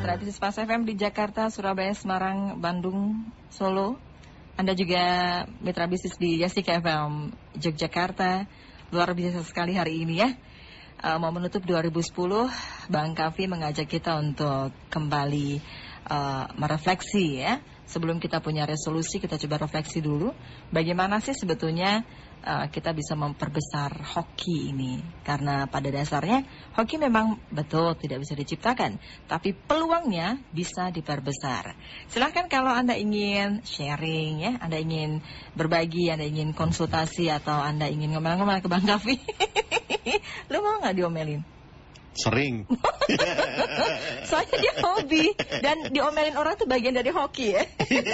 gratis Pas FM di Jakarta, Surabaya, Semarang, Bandung, Solo. Anda juga mitra bisnis di Yasika FM Yogyakarta. Luar biasa sekali hari ini ya. Mau menutup 2010, Bang Kavi mengajak kita untuk kembali merefleksi ya. Sebelum kita punya resolusi, kita coba refleksi dulu. Bagaimana sih sebetulnya kita bisa memperbesar hoki ini? Karena pada dasarnya hoki memang betul tidak bisa diciptakan, tapi peluangnya bisa diperbesar. Silahkan kalau Anda ingin sharing ya, Anda ingin berbagi, Anda ingin konsultasi, atau Anda ingin ngomel-ngomel ke Bang Kavi. Lu mau nggak diomelin? Sering. Soalnya dia hobi, dan diomelin orang tuh bagian dari hoki ya.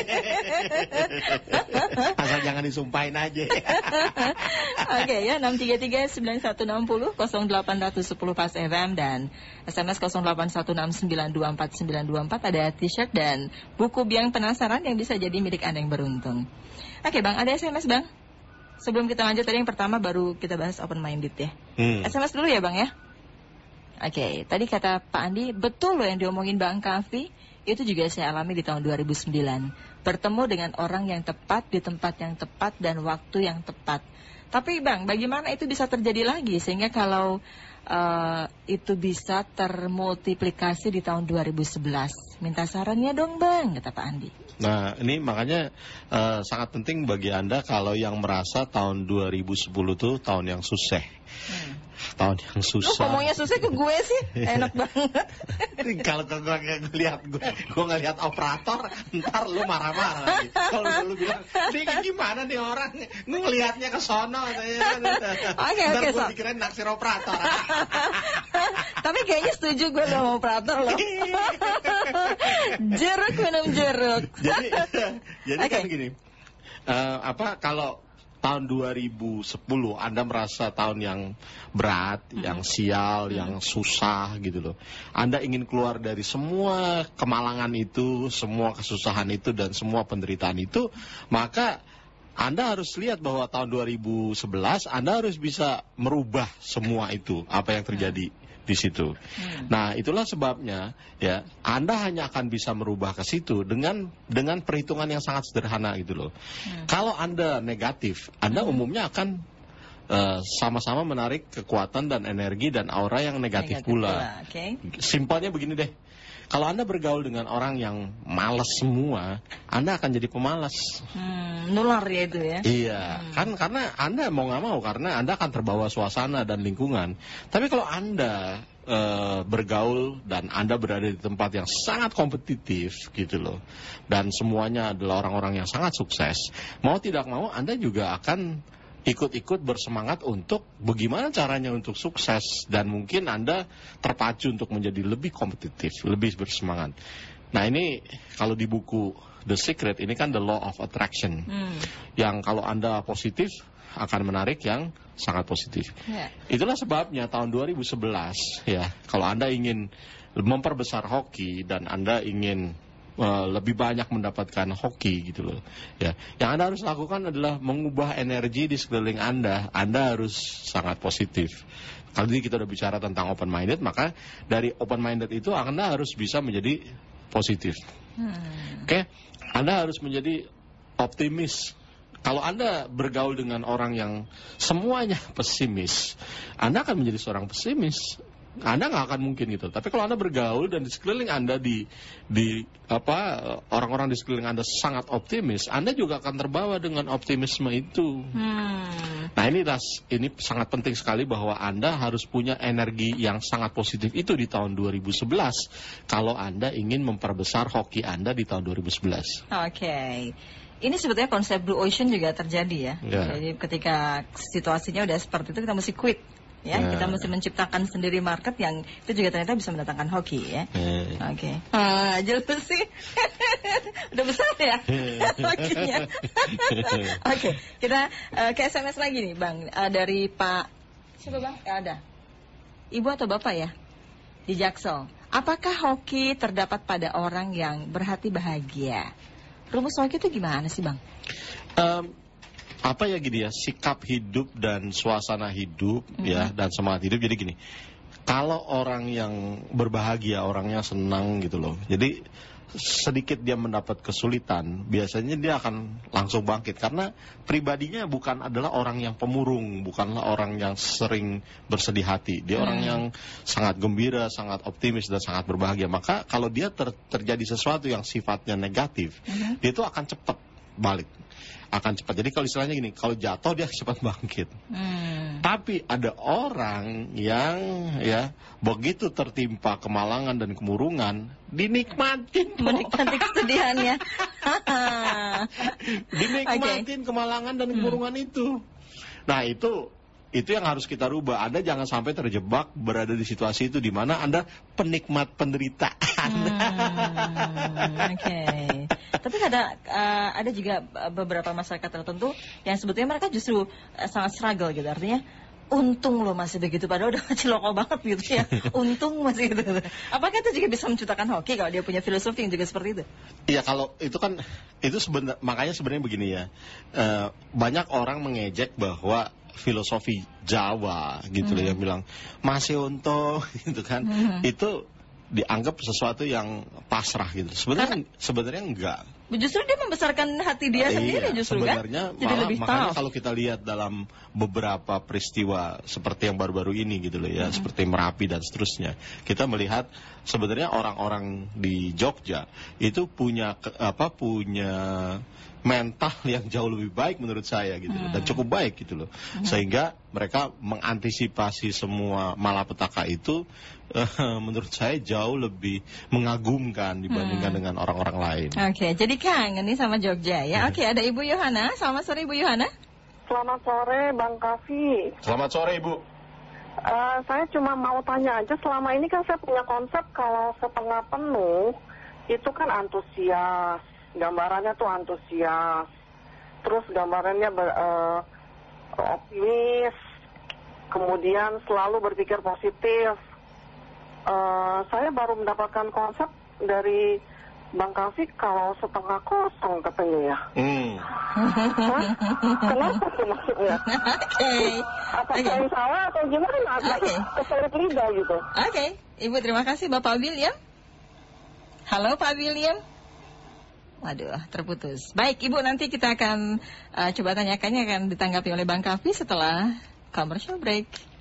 Asal jangan disumpahin aja. Oke ya, 633-9160 0810 Pas FM dan SMS 0816924924 ada t-shirt dan buku Biang Penasaran yang bisa jadi milik Anda yang beruntung. Oke Bang, ada SMS Bang? Sebelum kita lanjut, tadi yang pertama baru kita bahas open minded ya. SMS dulu ya Bang ya. Oke, tadi kata Pak Andi, betul loh yang diomongin Bang Kavi, itu juga saya alami di tahun 2009. Bertemu dengan orang yang tepat, di tempat yang tepat, dan waktu yang tepat. Tapi Bang, bagaimana itu bisa terjadi lagi? Sehingga kalau itu bisa termultiplikasi di tahun 2011. Minta sarannya dong Bang, kata Pak Andi. Nah, ini makanya sangat penting bagi Anda kalau yang merasa tahun 2010 itu tahun yang susah. Tahun yang susah. Lu ngomongnya susah ke gue sih, enak banget. Kalau gue ngelihat operator, ntar lu marah-marah lagi. Kalau lu bilang, ini gimana nih orang ngelihatnya ke sono, ntar gue dikirain naksir operator. Tapi kayaknya setuju gue sama operator loh. Jeruk minum jeruk. Jadi kan gini, kalau tahun 2010 Anda merasa tahun yang berat, yang sial, yang susah gitu loh. Anda ingin keluar dari semua kemalangan itu, semua kesusahan itu, dan semua penderitaan itu, maka Anda harus lihat bahwa tahun 2011 Anda harus bisa merubah semua itu, apa yang terjadi di situ. Nah, itulah sebabnya ya, Anda hanya akan bisa merubah ke situ dengan perhitungan yang sangat sederhana gitu loh. Kalau Anda negatif, Anda umumnya akan sama-sama menarik kekuatan dan energi dan aura yang negatif pula. Simpelnya begini deh. Kalau Anda bergaul dengan orang yang malas semua, Anda akan jadi pemalas. Nular ya itu ya. Iya, kan karena Anda mau nggak mau, karena Anda akan terbawa suasana dan lingkungan. Tapi kalau Anda bergaul dan Anda berada di tempat yang sangat kompetitif gitu loh, dan semuanya adalah orang-orang yang sangat sukses, mau tidak mau Anda juga akan ikut-ikut bersemangat untuk bagaimana caranya untuk sukses, dan mungkin Anda terpacu untuk menjadi lebih kompetitif, lebih bersemangat. Nah, ini kalau di buku The Secret ini kan the law of attraction, yang kalau Anda positif akan menarik yang sangat positif. Itulah sebabnya tahun 2011 ya, kalau Anda ingin memperbesar hoki dan Anda ingin lebih banyak mendapatkan hoki gitu loh ya, yang Anda harus lakukan adalah mengubah energi di sekeliling Anda. Anda harus sangat positif. Kalau ini kita udah bicara tentang open minded, maka dari open minded itu Anda harus bisa menjadi positif. Oke? Anda harus menjadi optimis. Kalau Anda bergaul dengan orang yang semuanya pesimis, Anda akan menjadi seorang pesimis. Anda nggak akan mungkin gitu. Tapi kalau Anda bergaul dan di sekeliling Anda orang-orang di sekeliling Anda sangat optimis, Anda juga akan terbawa dengan optimisme itu. Nah, ini sangat penting sekali bahwa Anda harus punya energi yang sangat positif itu di tahun 2011 kalau Anda ingin memperbesar hoki Anda di tahun 2011. Oke. Ini sebetulnya konsep Blue Ocean juga terjadi ya. Jadi ketika situasinya udah seperti itu, kita mesti quit. Ya, kita mesti menciptakan sendiri market yang itu juga ternyata bisa mendatangkan hoki ya. Oke. Jelas sih. Udah besar ya hokinya. Oke, kita ke SMS lagi nih Bang, dari Pak siapa Bang? Ada. Ibu atau Bapak ya? Di Jaksel. Apakah hoki terdapat pada orang yang berhati bahagia? Rumus hoki itu gimana sih Bang? Apa ya gini ya, sikap hidup dan suasana hidup ya, dan semangat hidup. Jadi gini, kalau orang yang berbahagia, orangnya senang gitu loh. Jadi sedikit dia mendapat kesulitan, biasanya dia akan langsung bangkit. Karena pribadinya bukan adalah orang yang pemurung, bukanlah orang yang sering bersedih hati. Dia orang yang sangat gembira, sangat optimis, dan sangat berbahagia. Maka kalau dia terjadi sesuatu yang sifatnya negatif, dia itu akan cepat balik. Akan cepat. Jadi kalau istilahnya gini, kalau jatuh dia cepat bangkit. Tapi ada orang yang ya begitu tertimpa kemalangan dan kemurungan, dinikmatin, menikmati kesedihannya. Dinikmatin kemalangan dan kemurungan itu. Nah, itu yang harus kita rubah. Anda jangan sampai terjebak berada di situasi itu di mana Anda penikmat penderitaan. Oke. Tapi ada juga beberapa masyarakat tertentu yang sebetulnya mereka justru sangat struggle gitu. Artinya untung lo masih begitu, padahal udah ciloko banget gitu ya. Untung masih gitu. Apakah itu juga bisa menciptakan hoki kalau dia punya filosofi yang juga seperti itu? Iya, kalau itu kan makanya sebenarnya begini ya. Banyak orang mengejek bahwa filosofi Jawa gitu loh, yang bilang masih untung gitu kan. Itu dianggap sesuatu yang pasrah gitu. Sebenarnya enggak. Justru dia membesarkan hati dia sendiri justru sebenarnya, kan. Jadi lebih makanya kalau kita lihat dalam beberapa peristiwa seperti yang baru-baru ini gitu loh ya, seperti Merapi dan seterusnya, kita melihat sebenarnya orang-orang di Jogja itu punya mental yang jauh lebih baik menurut saya gitu loh, dan cukup baik gitu loh, sehingga mereka mengantisipasi semua malapetaka itu menurut saya jauh lebih mengagumkan dibandingkan dengan orang-orang lain. Oke, jadi kangen nih sama Jogja ya. Oke, ada Ibu Yohana. Selamat sore Ibu Yohana. Selamat sore Bang Kavi. Selamat sore Ibu. Saya cuma mau tanya aja, selama ini kan saya punya konsep kalau setengah penuh itu kan antusias. Gambarannya tuh antusias, terus gambarannya optimis, kemudian selalu berpikir positif. Saya baru mendapatkan konsep dari Bang Kavi kalau setengah kosong katanya ya. Kenapa sih maksudnya? Apa yang salah atau gimana? Kesulit lidah gitu. Oke, Ibu terima kasih. Bapak William. Halo Pak William. Waduh, terputus. Baik, Ibu, nanti kita akan coba tanyakannya, akan ditanggapi oleh Bang Kavi setelah commercial break.